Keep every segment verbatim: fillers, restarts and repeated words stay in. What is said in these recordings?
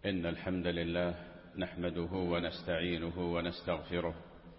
إن الحمد لله نحمده ونستعينه ونستغفره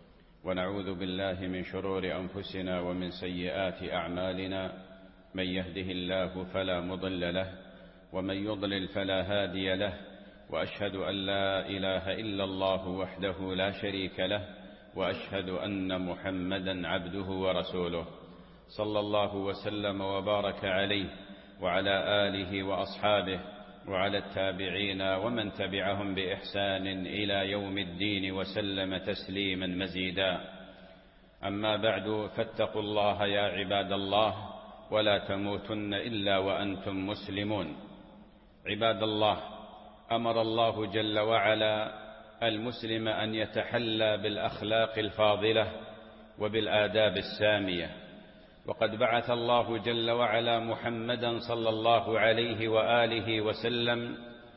ونعوذ بالله من شرور أنفسنا ومن سيئات أعمالنا. من يهده الله فلا مضل له ومن يضلل فلا هادي له، وأشهد أن لا إله إلا الله وحده لا شريك له، وأشهد أن محمدا عبده ورسوله، صلى الله وسلم وبارك عليه وعلى آله وأصحابه وعلى التابعين ومن تبعهم بإحسان إلى يوم الدين وسلم تسليما مزيدا. أما بعد، فاتقوا الله يا عباد الله، ولا تموتن إلا وأنتم مسلمون. عباد الله، أمر الله جل وعلا المسلم أن يتحلى بالأخلاق الفاضلة وبالآداب السامية، وقد بعث الله جل وعلا محمدا صلى الله عليه وآله وسلم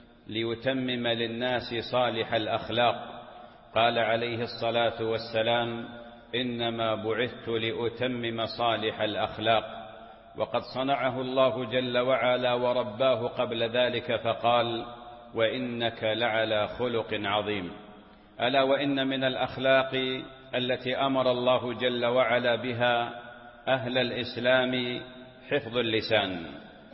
ليتمم للناس صالح الأخلاق. قال عليه الصلاة والسلام: إنما بعثت لأتمم صالح الأخلاق. وقد صنعه الله جل وعلا ورباه قبل ذلك فقال: وإنك لعلى خلق عظيم. ألا وإن من الأخلاق التي أمر الله جل وعلا بها أهل الإسلام حفظ اللسان،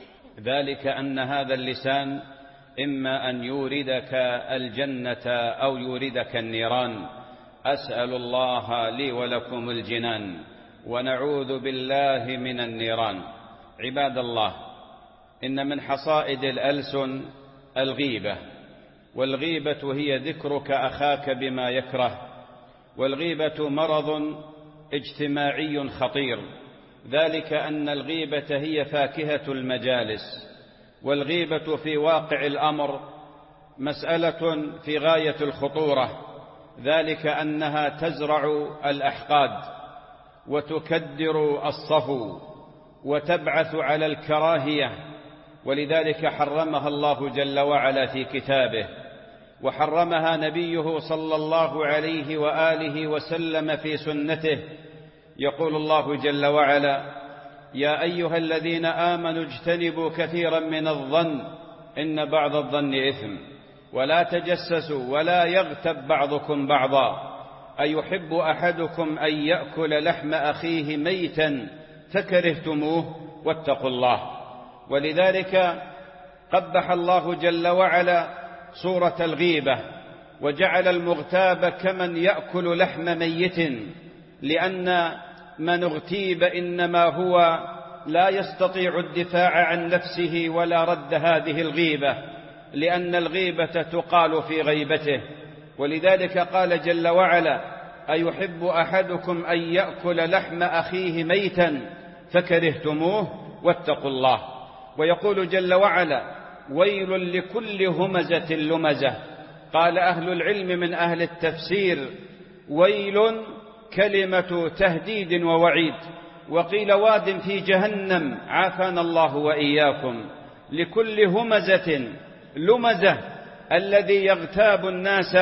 ذلك أن هذا اللسان إما أن يوردك الجنة أو يوردك النيران. أسأل الله لي ولكم الجنان، ونعوذ بالله من النيران. عباد الله، إن من حصائد الألسن الغيبة، والغيبة هي ذكرك أخاك بما يكره، والغيبة مرض اجتماعي خطير، ذلك أن الغيبة هي فاكهة المجالس، والغيبة في واقع الأمر مسألة في غاية الخطورة، ذلك أنها تزرع الأحقاد وتكدر الصفو وتبعث على الكراهية، ولذلك حرمها الله جل وعلا في كتابه، وحرمها نبيه صلى الله عليه وآله وسلم في سنته. يقول الله جل وعلا: يا أيها الذين آمنوا اجتنبوا كثيرا من الظن إن بعض الظن إثم، ولا تجسسوا ولا يغتب بعضكم بعضا، أيحب أحدكم أن يأكل لحم أخيه ميتا فكرهتموه واتقوا الله. ولذلك قبح الله جل وعلا صورة الغيبة، وجعل المغتاب كمن يأكل لحم ميت، لأن من اغتيب إنما هو لا يستطيع الدفاع عن نفسه ولا رد هذه الغيبة، لأن الغيبة تقال في غيبته. ولذلك قال جل وعلا: أيحب أحدكم أن يأكل لحم أخيه ميتا فكرهتموه واتقوا الله. ويقول جل وعلا: ويل لكل همزة لمزة. قال أهل العلم من أهل التفسير: ويل كلمة تهديد ووعيد، وقيل واد في جهنم عافانا الله وإياكم. لكل همزة لمزة، الذي يغتاب الناس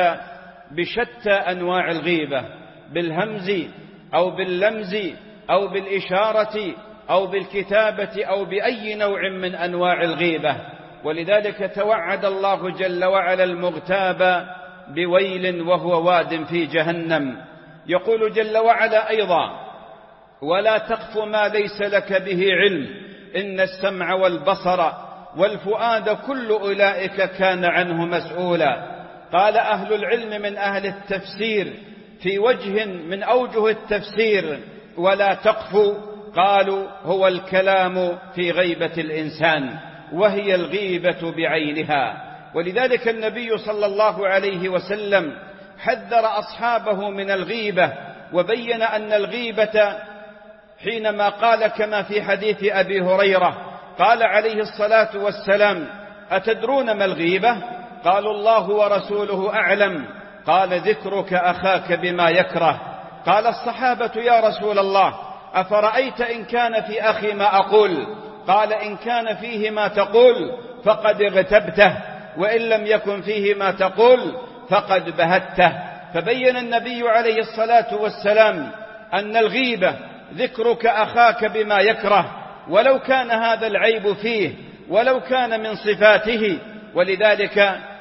بشتى أنواع الغيبة، بالهمز أو باللمز أو بالإشارة أو بالكتابة أو بأي نوع من أنواع الغيبة. ولذلك توعد الله جل وعلا المغتاب بويل وهو واد في جهنم. يقول جل وعلا أيضا: ولا تقف ما ليس لك به علم إن السمع والبصر والفؤاد كل أولئك كان عنه مسؤولا. قال أهل العلم من أهل التفسير في وجه من أوجه التفسير: ولا تقف، قالوا هو الكلام في غيبة الإنسان، وهي الغيبة بعينها. ولذلك النبي صلى الله عليه وسلم حذر أصحابه من الغيبة، وبين أن الغيبة حينما قال كما في حديث أبي هريرة قال عليه الصلاة والسلام: أتدرون ما الغيبة؟ قالوا: الله ورسوله أعلم. قال: ذكرك أخاك بما يكره. قال الصحابة: يا رسول الله، أفرأيت إن كان في أخي ما أقول؟ قال: إن كان فيه ما تقول فقد اغتبته، وإن لم يكن فيه ما تقول فقد بهته. فبين النبي عليه الصلاة والسلام أن الغيبة ذكرك أخاك بما يكره، ولو كان هذا العيب فيه، ولو كان من صفاته. ولذلك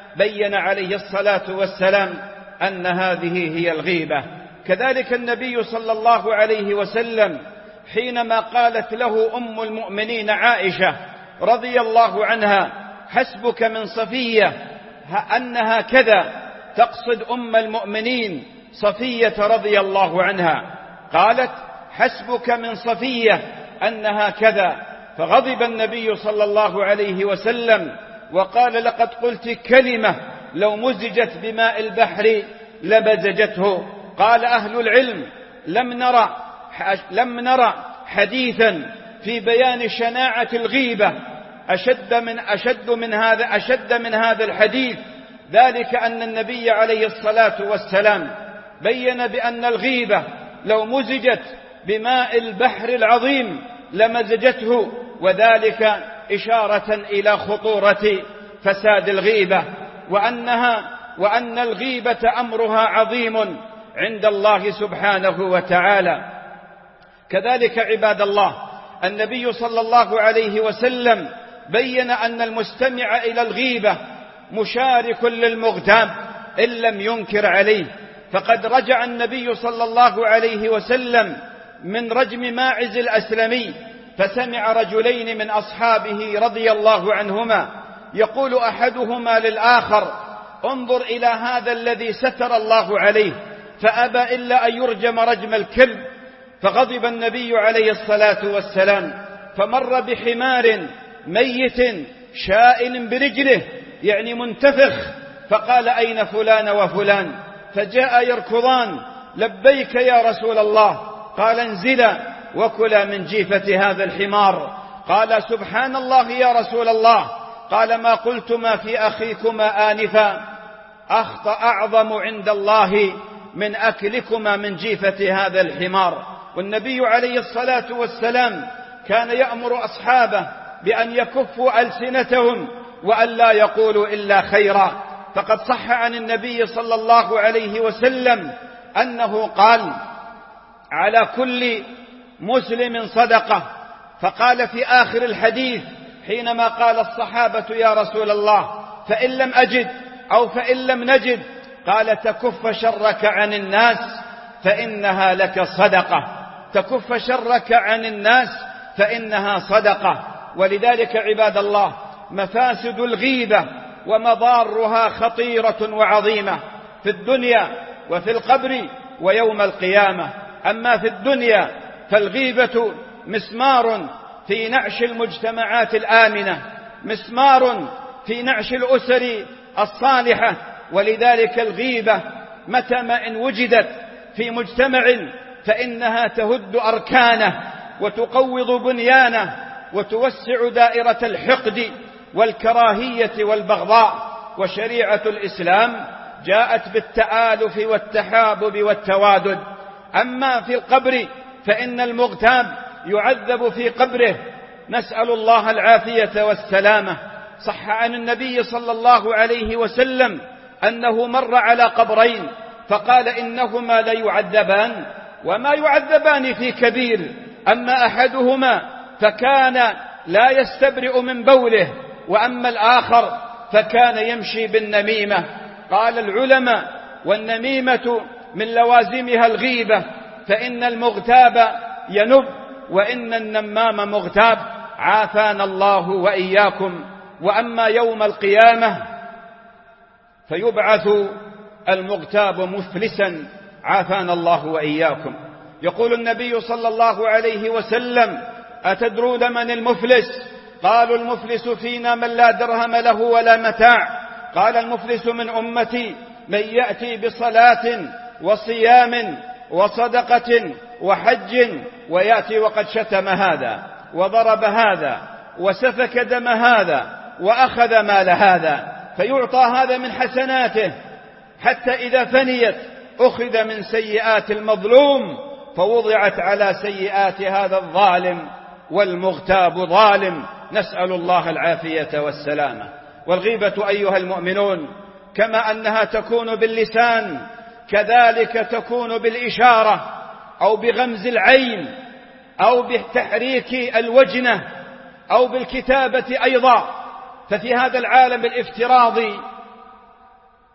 بين عليه الصلاة والسلام أن هذه هي الغيبة. كذلك النبي صلى الله عليه وسلم حينما قالت له أم المؤمنين عائشة رضي الله عنها: حسبك من صفية، أنها كذا، تقصد أم المؤمنين صفية رضي الله عنها، قالت: حسبك من صفية أنها كذا، فغضب النبي صلى الله عليه وسلم وقال: لقد قلت كلمة لو مزجت بماء البحر لمزجته. قال أهل العلم: لم نرى لم نرى حديثا في بيان شناعة الغيبة أشد من أشد من هذا أشد من هذا الحديث، ذلك أن النبي عليه الصلاة والسلام بين بأن الغيبة لو مزجت بماء البحر العظيم لمزجته، وذلك إشارة إلى خطورة فساد الغيبة، وأنها وأن الغيبة أمرها عظيم عند الله سبحانه وتعالى. كذلك عباد الله، النبي صلى الله عليه وسلم بين أن المستمع إلى الغيبة مشارك للمغتاب إن لم ينكر عليه، فقد رجع النبي صلى الله عليه وسلم من رجم ماعز الأسلمي، فسمع رجلين من أصحابه رضي الله عنهما يقول أحدهما للآخر: انظر إلى هذا الذي ستر الله عليه، فأبى إلا أن يرجم رجم الكلب. فغضب النبي عليه الصلاة والسلام، فمر بحمار ميت شائل برجله، يعني منتفخ، فقال: أين فلان وفلان؟ فجاء يركضان: لبيك يا رسول الله. قال: انزلا وكلا من جيفة هذا الحمار. قال: سبحان الله يا رسول الله. قال: ما قلتما في أخيكما آنفا أخطأ أعظم عند الله من أكلكما من جيفة هذا الحمار. والنبي عليه الصلاة والسلام كان يأمر أصحابه بأن يكفوا ألسنتهم وأن لا يقولوا إلا خيرا، فقد صح عن النبي صلى الله عليه وسلم أنه قال: على كل مسلم صدقة. فقال في آخر الحديث حينما قال الصحابة: يا رسول الله فإن لم أجد أو فإن لم نجد، قال: تكف شرك عن الناس فإنها لك صدقة، تكف شرك عن الناس فإنها صدقة. ولذلك عباد الله، مفاسد الغيبة ومضارها خطيرة وعظيمة في الدنيا وفي القبر ويوم القيامة. أما في الدنيا فالغيبة مسمار في نعش المجتمعات الآمنة، مسمار في نعش الأسر الصالحة. ولذلك الغيبة متى ما إن وجدت في مجتمع فإنها تهد أركانه وتقوض بنيانه وتوسع دائرة الحقد والكراهية والبغضاء. وشريعة الإسلام جاءت بالتآلف والتحابب والتوادد. أما في القبر فإن المغتاب يعذب في قبره، نسأل الله العافية والسلامة. صح عن النبي صلى الله عليه وسلم أنه مر على قبرين فقال: إنهما ليعذبان وما يعذبان في كبير، أما أحدهما فكان لا يستبرئ من بوله، وأما الآخر فكان يمشي بالنميمة. قال العلماء: والنميمة من لوازمها الغيبة، فإن المغتاب ينب وإن النمام مغتاب، عافانا الله وإياكم. وأما يوم القيامة فيبعث المغتاب مفلسا، عافانا الله وإياكم. يقول النبي صلى الله عليه وسلم: أتدرون من المفلس؟ قالوا: المفلس فينا من لا درهم له ولا متاع. قال: المفلس من أمتي من يأتي بصلاة وصيام وصدقة وحج ويأتي وقد شتم هذا وضرب هذا وسفك دم هذا وأخذ مال هذا، فيعطى هذا من حسناته، حتى إذا فنيت أخذ من سيئات المظلوم فوضعت على سيئات هذا الظالم، والمغتاب ظالم، نسأل الله العافية والسلامة. والغيبة أيها المؤمنون كما أنها تكون باللسان كذلك تكون بالإشارة أو بغمز العين أو بتحريك الوجنة أو بالكتابة أيضا. ففي هذا العالم الافتراضي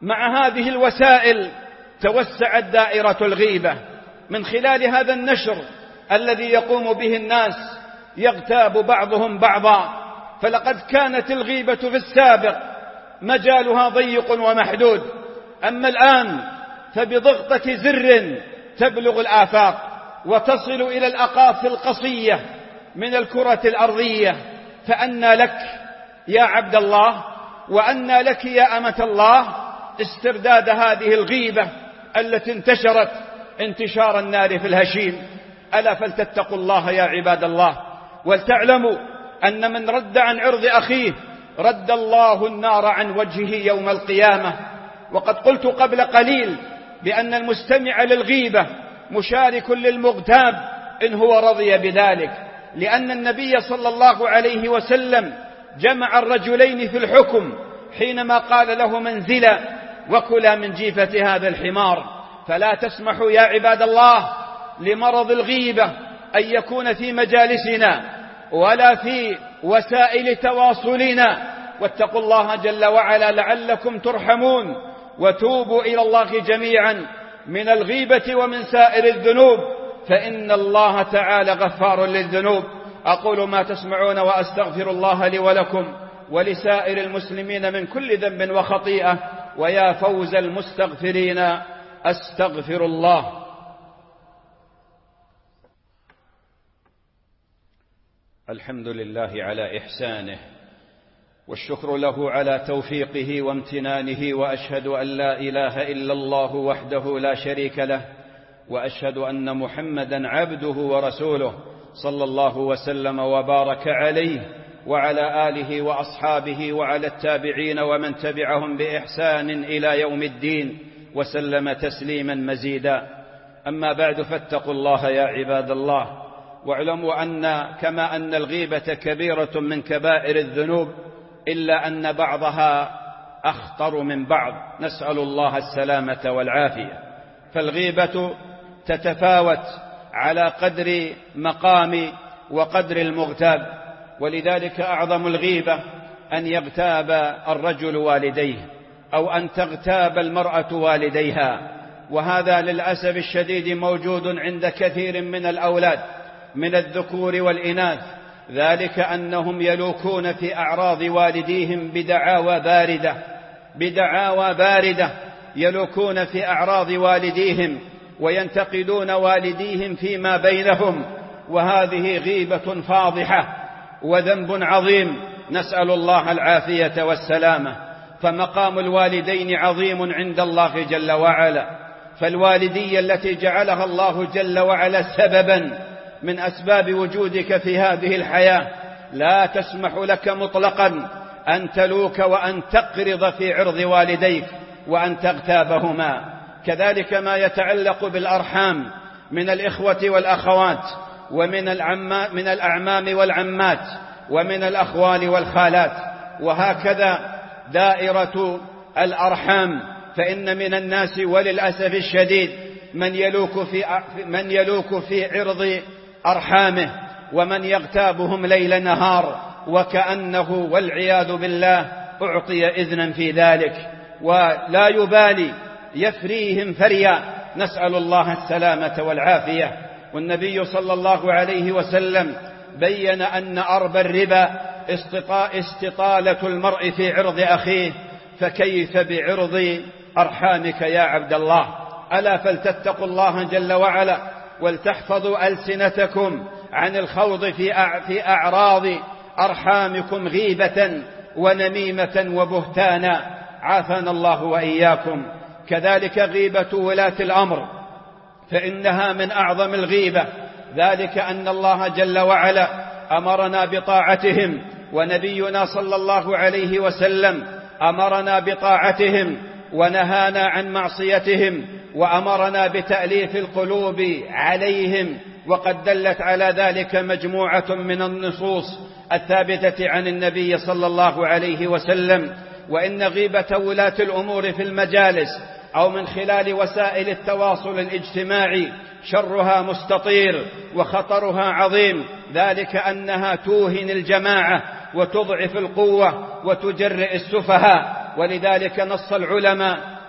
مع هذه الوسائل توسعت دائرة الغيبة من خلال هذا النشر الذي يقوم به الناس، يغتاب بعضهم بعضا. فلقد كانت الغيبة في السابق مجالها ضيق ومحدود، أما الآن فبضغطة زر تبلغ الآفاق وتصل إلى الأقاصي القصية من الكرة الأرضية. فأنى لك يا عبد الله وأنى لك يا أمة الله استرداد هذه الغيبة التي انتشرت انتشار النار في الهشيم. ألا فلتتقوا الله يا عباد الله، ولتعلموا أن من رد عن عرض أخيه رد الله النار عن وجهه يوم القيامة. وقد قلت قبل قليل بأن المستمع للغيبة مشارك للمغتاب إن هو رضي بذلك، لأن النبي صلى الله عليه وسلم جمع الرجلين في الحكم حينما قال له منزلا وكلا من جيفة هذا الحمار. فلا تسمحوا يا عباد الله لمرض الغيبة أن يكون في مجالسنا ولا في وسائل تواصلنا، واتقوا الله جل وعلا لعلكم ترحمون، وتوبوا إلى الله جميعا من الغيبة ومن سائر الذنوب، فإن الله تعالى غفار للذنوب. أقول ما تسمعون وأستغفر الله لي ولكم ولسائر المسلمين من كل ذنب وخطيئة، ويا فوز المستغفرين أستغفر الله. الحمد لله على إحسانه، والشكر له على توفيقه وامتنانه، وأشهد أن لا إله إلا الله وحده لا شريك له، وأشهد أن محمدا عبده ورسوله صلى الله وسلم وبارك عليه وعلى آله وأصحابه وعلى التابعين ومن تبعهم بإحسان إلى يوم الدين وسلم تسليما مزيدا. أما بعد، فاتقوا الله يا عباد الله، واعلموا أن كما أن الغيبة كبيرة من كبائر الذنوب، إلا أن بعضها أخطر من بعض، نسأل الله السلامة والعافية. فالغيبة تتفاوت على قدر مقام وقدر المغتاب، ولذلك أعظم الغيبة أن يغتاب الرجل والديه أو أن تغتاب المرأة والديها، وهذا للأسف الشديد موجود عند كثير من الأولاد من الذكور والإناث، ذلك أنهم يلوكون في أعراض والديهم بدعاوى باردة بدعاوى باردة يلوكون في أعراض والديهم وينتقدون والديهم فيما بينهم، وهذه غيبة فاضحة وذنب عظيم، نسأل الله العافية والسلامة. فمقام الوالدين عظيم عند الله جل وعلا، فالوالدية التي جعلها الله جل وعلا سببا من أسباب وجودك في هذه الحياة لا تسمح لك مطلقا أن تلوك وأن تقرض في عرض والديك وأن تغتابهما. كذلك ما يتعلق بالأرحام من الإخوة والأخوات ومن العمام من الأعمام والعمات ومن الأخوال والخالات، وهكذا دائرة الأرحام. فإن من الناس وللأسف الشديد من يلوك في من يلوك في عرض أرحامه ومن يغتابهم ليل نهار، وكأنه والعياذ بالله أعطي إذنا في ذلك، ولا يبالي يفريهم فريا، نسأل الله السلامة والعافية. والنبي صلى الله عليه وسلم بين أن أربى الربا استطالة المرء في عرض أخيه، فكيف بعرض أرحامك يا عبد الله؟ ألا فلتتقوا الله جل وعلا ولتحفظوا ألسنتكم عن الخوض في أعراض أرحامكم غيبة ونميمة وبهتانا، عافانا الله وإياكم. كذلك غيبة ولاة الأمر فإنها من أعظم الغيبة، ذلك أن الله جل وعلا أمرنا بطاعتهم، ونبينا صلى الله عليه وسلم أمرنا بطاعتهم ونهانا عن معصيتهم، وأمرنا بتأليف القلوب عليهم، وقد دلت على ذلك مجموعة من النصوص الثابتة عن النبي صلى الله عليه وسلم. وإن غيبة ولاة الأمور في المجالس أو من خلال وسائل التواصل الاجتماعي شرها مستطير وخطرها عظيم، ذلك أنها توهن الجماعة وتضعف القوة وتجرئ السفهاء. ولذلك نص العلماء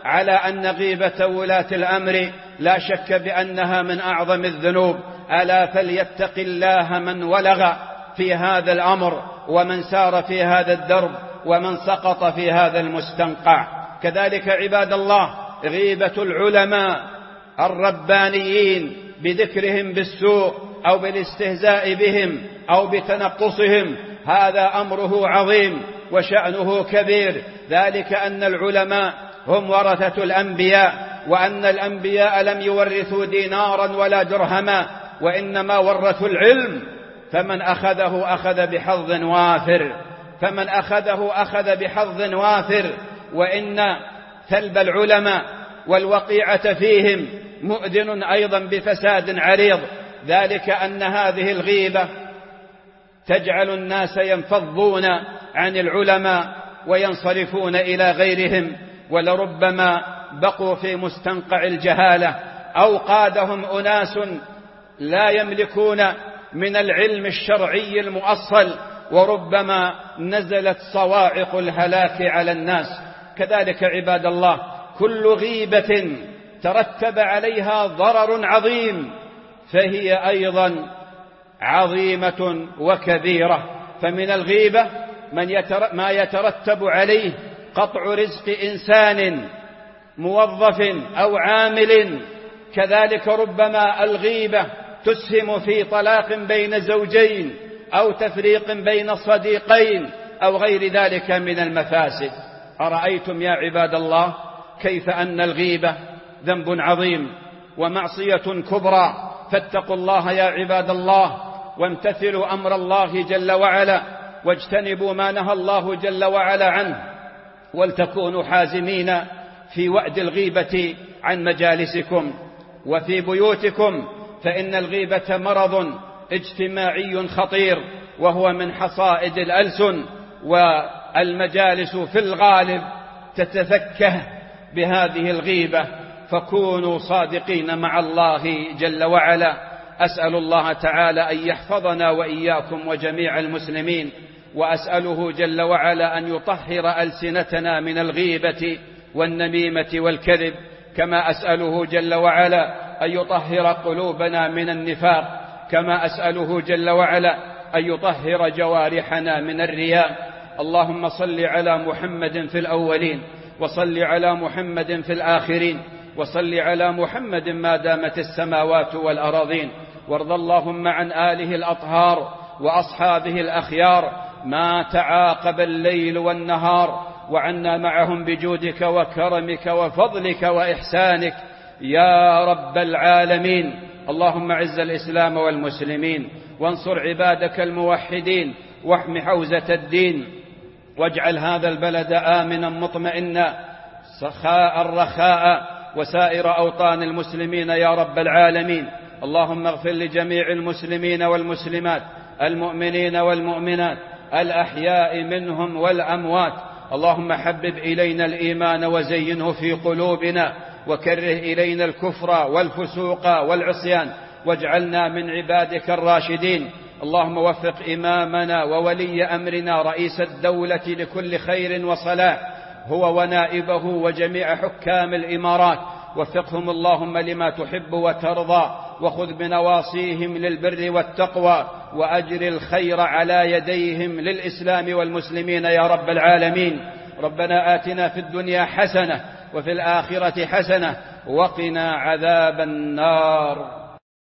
على أن غيبة ولاة الأمر لا شك بأنها من أعظم الذنوب. ألا فليتق الله من ولغ في هذا الأمر، ومن سار في هذا الدرب، ومن سقط في هذا المستنقع. كذلك عباد الله غيبة العلماء الربانيين بذكرهم بالسوء أو بالاستهزاء بهم أو بتنقصهم، هذا أمره عظيم وشأنه كبير. ذلك أن العلماء هم ورثة الأنبياء، وأن الأنبياء لم يورثوا دينارا ولا درهما، وإنما ورثوا العلم، فمن أخذه أخذ بحظ وافر فمن أخذه أخذ بحظ وافر وإن ثلب العلماء والوقيعة فيهم مؤذن أيضا بفساد عريض. ذلك أن هذه الغيبة تجعل الناس ينفضون عن العلماء وينصرفون إلى غيرهم، ولربما بقوا في مستنقع الجهالة أو قادهم أناس لا يملكون من العلم الشرعي المؤصل، وربما نزلت صواعق الهلاك على الناس. كذلك عباد الله كل غيبة ترتب عليها ضرر عظيم فهي أيضا عظيمة وكبيرة. فمن الغيبة من يتر... ما يترتب عليه قطع رزق إنسان موظف أو عامل. كذلك ربما الغيبة تسهم في طلاق بين زوجين أو تفريق بين صديقين أو غير ذلك من المفاسد. أرأيتم يا عباد الله كيف أن الغيبة ذنب عظيم ومعصية كبرى؟ فاتقوا الله يا عباد الله، وامتثلوا أمر الله جل وعلا، واجتنبوا ما نهى الله جل وعلا عنه، ولتكونوا حازمين في وأد الغيبة عن مجالسكم وفي بيوتكم، فإن الغيبة مرض اجتماعي خطير، وهو من حصائد الألسن، والمجالس في الغالب تتفكه بهذه الغيبة. فكونوا صادقين مع الله جل وعلا. أسأل الله تعالى أن يحفظنا وإياكم وجميع المسلمين، وأسأله جل وعلا أن يطهر ألسنتنا من الغيبة والنميمة والكذب، كما أسأله جل وعلا أن يطهر قلوبنا من النفاق، كما أسأله جل وعلا أن يطهر جوارحنا من الرياء. اللهم صل على محمد في الأولين، وصل على محمد في الآخرين، وصل على محمد ما دامت السماوات والأراضين. وارض اللهم عن آله الأطهار وأصحابه الأخيار ما تعاقب الليل والنهار، وعنا معهم بجودك وكرمك وفضلك وإحسانك يا رب العالمين. اللهم اعز الإسلام والمسلمين، وانصر عبادك الموحدين، واحم حوزة الدين، واجعل هذا البلد آمنا مطمئنا سخاء رخاء، وسائر أوطان المسلمين يا رب العالمين. اللهم اغفر لجميع المسلمين والمسلمات، المؤمنين والمؤمنات، الأحياء منهم والأموات. اللهم حبب إلينا الإيمان وزينه في قلوبنا، وكره إلينا الكفر والفسوق والعصيان، واجعلنا من عبادك الراشدين. اللهم وفق إمامنا وولي أمرنا رئيس الدولة لكل خير وصلاح، هو ونائبه وجميع حكام الإمارات، وفقهم اللهم لما تحب وترضى، وخذ بنواصيهم للبر والتقوى، وأجر الخير على يديهم للإسلام والمسلمين يا رب العالمين. ربنا آتنا في الدنيا حسنة وفي الآخرة حسنة وقنا عذاب النار.